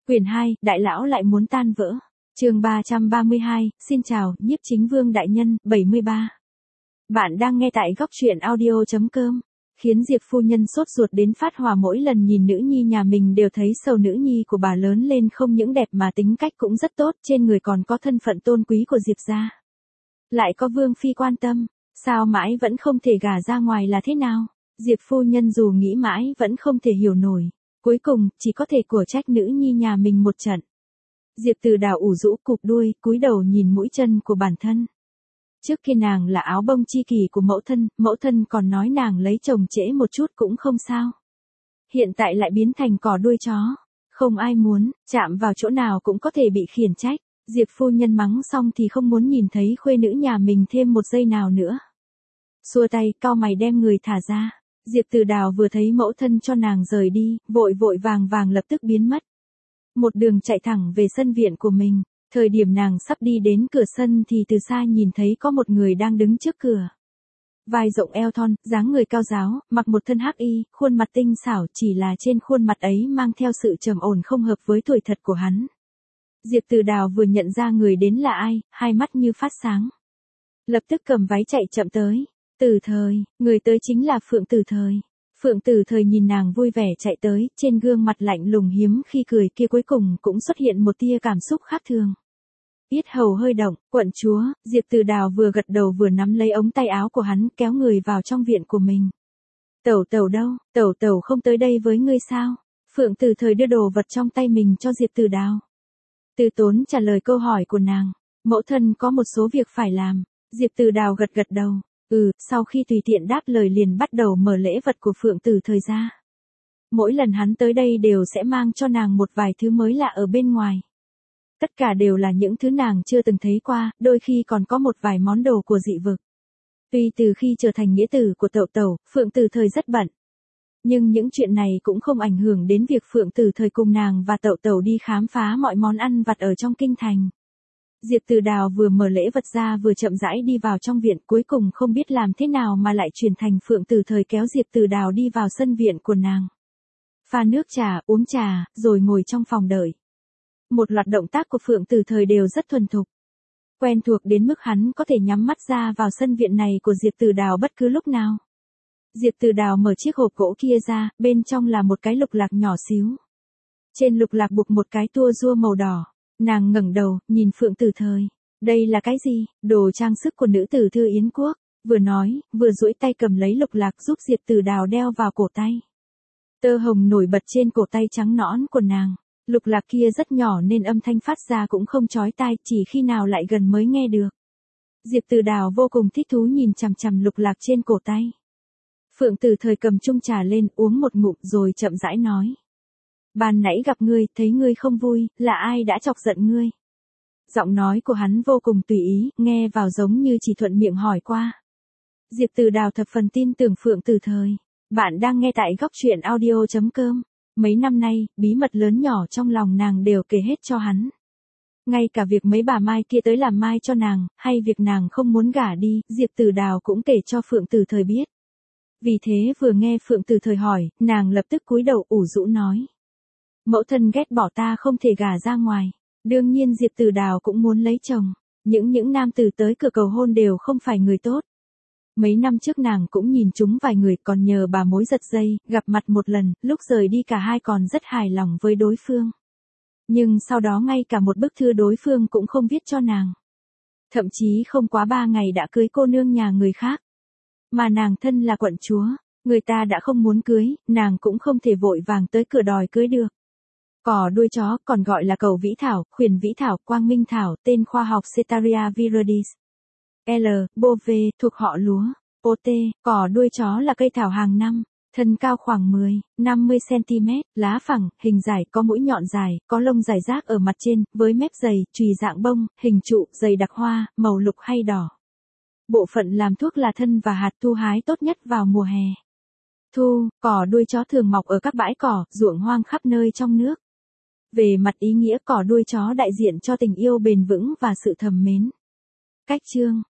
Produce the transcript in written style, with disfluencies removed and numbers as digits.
Quyển 2, Đại lão lại muốn tan vỡ. Chương 332, xin chào, Nhiếp Chính Vương đại nhân, 73. Bạn đang nghe tại góc truyện audio.com. Khiến Diệp phu nhân sốt ruột đến phát hỏa mỗi lần nhìn nữ nhi nhà mình đều thấy sầu nữ nhi của bà lớn lên không những đẹp mà tính cách cũng rất tốt, trên người còn có thân phận tôn quý của Diệp gia. Lại có Vương phi quan tâm, sao mãi vẫn không thể gả ra ngoài là thế nào? Diệp phu nhân dù nghĩ mãi vẫn không thể hiểu nổi. Cuối cùng, chỉ có thể của trách nữ nhi nhà mình một trận. Diệp Từ Đào ủ rũ cụp đuôi, cúi đầu nhìn mũi chân của bản thân. Trước kia nàng là áo bông chi kỷ của mẫu thân còn nói nàng lấy chồng trễ một chút cũng không sao. Hiện tại lại biến thành cỏ đuôi chó. Không ai muốn, chạm vào chỗ nào cũng có thể bị khiển trách. Diệp phu nhân mắng xong thì không muốn nhìn thấy khuê nữ nhà mình thêm một giây nào nữa. Xua tay, cau mày đem người thả ra. Diệp Từ Đào vừa thấy mẫu thân cho nàng rời đi, vội vàng lập tức biến mất. Một đường chạy thẳng về sân viện của mình, thời điểm nàng sắp đi đến cửa sân thì từ xa nhìn thấy có một người đang đứng trước cửa. Vai rộng eo thon, dáng người cao ráo, mặc một thân hắc y, khuôn mặt tinh xảo, chỉ là trên khuôn mặt ấy mang theo sự trầm ổn không hợp với tuổi thật của hắn. Diệp Từ Đào vừa nhận ra người đến là ai, hai mắt như phát sáng. Lập tức cầm váy chạy chậm tới. Tử Thời, người tới chính là Phượng Tử Thời. Phượng Tử Thời nhìn nàng vui vẻ chạy tới, trên gương mặt lạnh lùng hiếm khi cười kia cuối cùng cũng xuất hiện một tia cảm xúc khác thường. Yết hầu hơi động, quận chúa, Diệp Từ Đào vừa gật đầu vừa nắm lấy ống tay áo của hắn kéo người vào trong viện của mình. Tẩu tẩu đâu, tẩu tẩu không tới đây với ngươi sao? Phượng Tử Thời đưa đồ vật trong tay mình cho Diệp Từ Đào. Từ Tốn trả lời câu hỏi của nàng, mẫu thân có một số việc phải làm. Diệp Từ Đào gật đầu. Sau khi tùy tiện đáp lời liền bắt đầu mở lễ vật của Phượng Tử Thời ra. Mỗi lần hắn tới đây đều sẽ mang cho nàng một vài thứ mới lạ ở bên ngoài. Tất cả đều là những thứ nàng chưa từng thấy qua, đôi khi còn có một vài món đồ của dị vực. Tuy từ khi trở thành nghĩa tử của tẩu tẩu, Phượng Tử Thời rất bận. Nhưng những chuyện này cũng không ảnh hưởng đến việc Phượng Tử Thời cùng nàng và tẩu tẩu đi khám phá mọi món ăn vặt ở trong kinh thành. Diệp Từ Đào vừa mở lễ vật ra vừa chậm rãi đi vào trong viện, cuối cùng không biết làm thế nào mà lại chuyển thành Phượng Tử Thời kéo Diệp Từ Đào đi vào sân viện của nàng. Pha nước trà, uống trà, rồi ngồi trong phòng đợi. Một loạt động tác của Phượng Tử Thời đều rất thuần thục. Quen thuộc đến mức hắn có thể nhắm mắt ra vào sân viện này của Diệp Từ Đào bất cứ lúc nào. Diệp Từ Đào mở chiếc hộp gỗ kia ra, bên trong là một cái lục lạc nhỏ xíu. Trên lục lạc buộc một cái tua rua màu đỏ. Nàng ngẩng đầu, nhìn Phượng Tử Thời. Đây là cái gì? Đồ trang sức của nữ tử Thư Yến Quốc. Vừa nói, vừa duỗi tay cầm lấy lục lạc giúp Diệp Từ Đào đeo vào cổ tay. Tơ hồng nổi bật trên cổ tay trắng nõn của nàng. Lục lạc kia rất nhỏ nên âm thanh phát ra cũng không chói tai, chỉ khi nào lại gần mới nghe được. Diệp Từ Đào vô cùng thích thú nhìn chằm chằm lục lạc trên cổ tay. Phượng Tử Thời cầm chung trà lên uống một ngụm rồi chậm rãi nói. Ban nãy gặp ngươi, thấy ngươi không vui, là ai đã chọc giận ngươi? Giọng nói của hắn vô cùng tùy ý, nghe vào giống như chỉ thuận miệng hỏi qua. Diệp Từ Đào thập phần tin tưởng Phượng Tử Thời. Bạn đang nghe tại góc truyện audio.com. Mấy năm nay, bí mật lớn nhỏ trong lòng nàng đều kể hết cho hắn. Ngay cả việc mấy bà Mai kia tới làm mai cho nàng, hay việc nàng không muốn gả đi, Diệp Từ Đào cũng kể cho Phượng Tử Thời biết. Vì thế vừa nghe Phượng Tử Thời hỏi, nàng lập tức cúi đầu ủ rũ nói. Mẫu thân ghét bỏ ta không thể gả ra ngoài. Đương nhiên Diệp Từ Đào cũng muốn lấy chồng. Những nam tử tới cửa cầu hôn đều không phải người tốt. Mấy năm trước nàng cũng nhìn chúng vài người, còn nhờ bà mối giật dây, gặp mặt một lần, lúc rời đi cả hai còn rất hài lòng với đối phương. Nhưng sau đó ngay cả một bức thư đối phương cũng không viết cho nàng. Thậm chí không quá 3 ngày đã cưới cô nương nhà người khác. Mà nàng thân là quận chúa, người ta đã không muốn cưới, nàng cũng không thể vội vàng tới cửa đòi cưới được. Cỏ đuôi chó còn gọi là cầu vĩ thảo, khuyển vĩ thảo, quang minh thảo, tên khoa học Cetaria viridis. L. Bove, thuộc họ lúa. OT, cỏ đuôi chó là cây thảo hàng năm, thân cao khoảng 10-50 cm, lá phẳng, hình dài, có mũi nhọn dài, có lông dài rác ở mặt trên, với mép dày, chùy dạng bông, hình trụ, dày đặc hoa, màu lục hay đỏ. Bộ phận làm thuốc là thân và hạt, thu hái tốt nhất vào mùa hè. Cỏ đuôi chó thường mọc ở các bãi cỏ, ruộng hoang khắp nơi trong nước. Về mặt ý nghĩa, cỏ đuôi chó đại diện cho tình yêu bền vững và sự thầm mến. Cách chương